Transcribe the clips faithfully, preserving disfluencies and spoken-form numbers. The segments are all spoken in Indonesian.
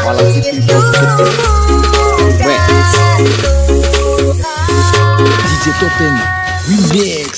Malang City Producer Remix D J Topen Remix.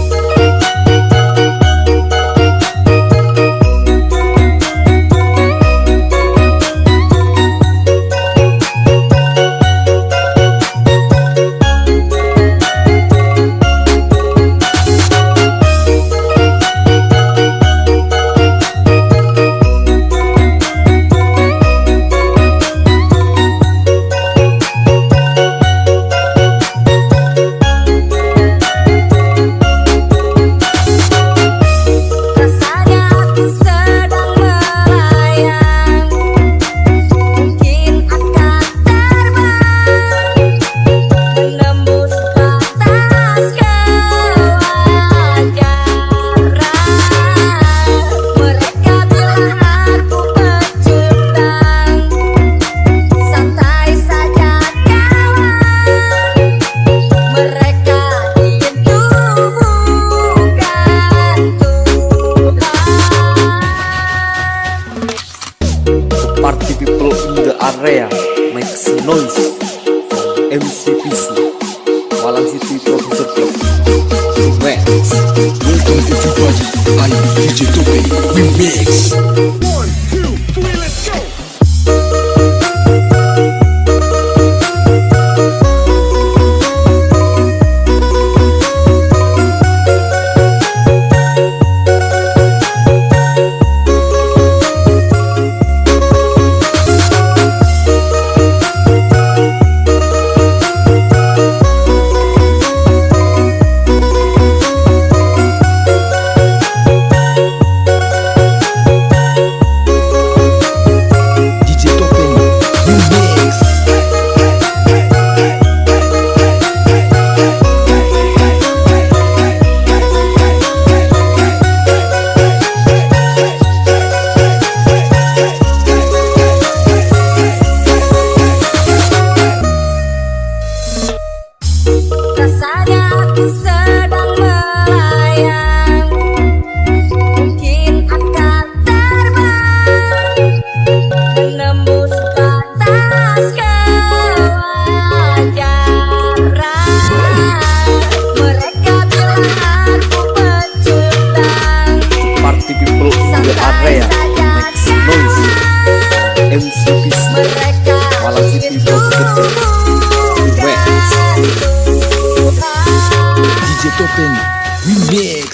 Party people in the area make some noise. M C P C Malang City Producer Club Remix. Welcome everybody, I'm D J Topen Remix. One, two, three, let's go. Rasanya aku sedang melayang, mungkin akan terbang, menembus batas kewajaran. Mereka bilang aku pecundang. Party people in the area make some noise. M C P C Malang City Producer Club Remix. D J Topen Remix.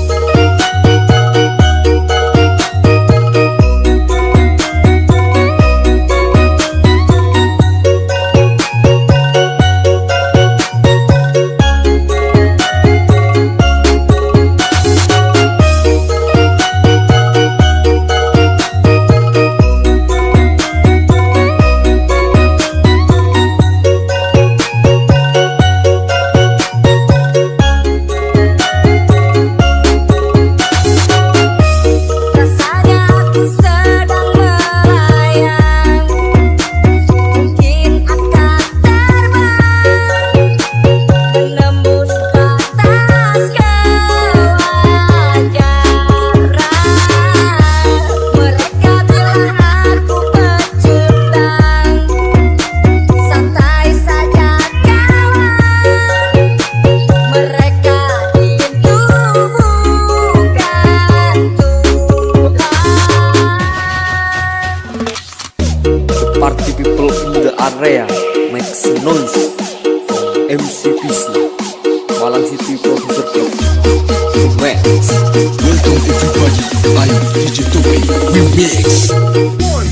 Party people in the area make some noise. M C P C Malang City Producer Club Remix. Welcome everybody, I'm D J Topen Remix. One,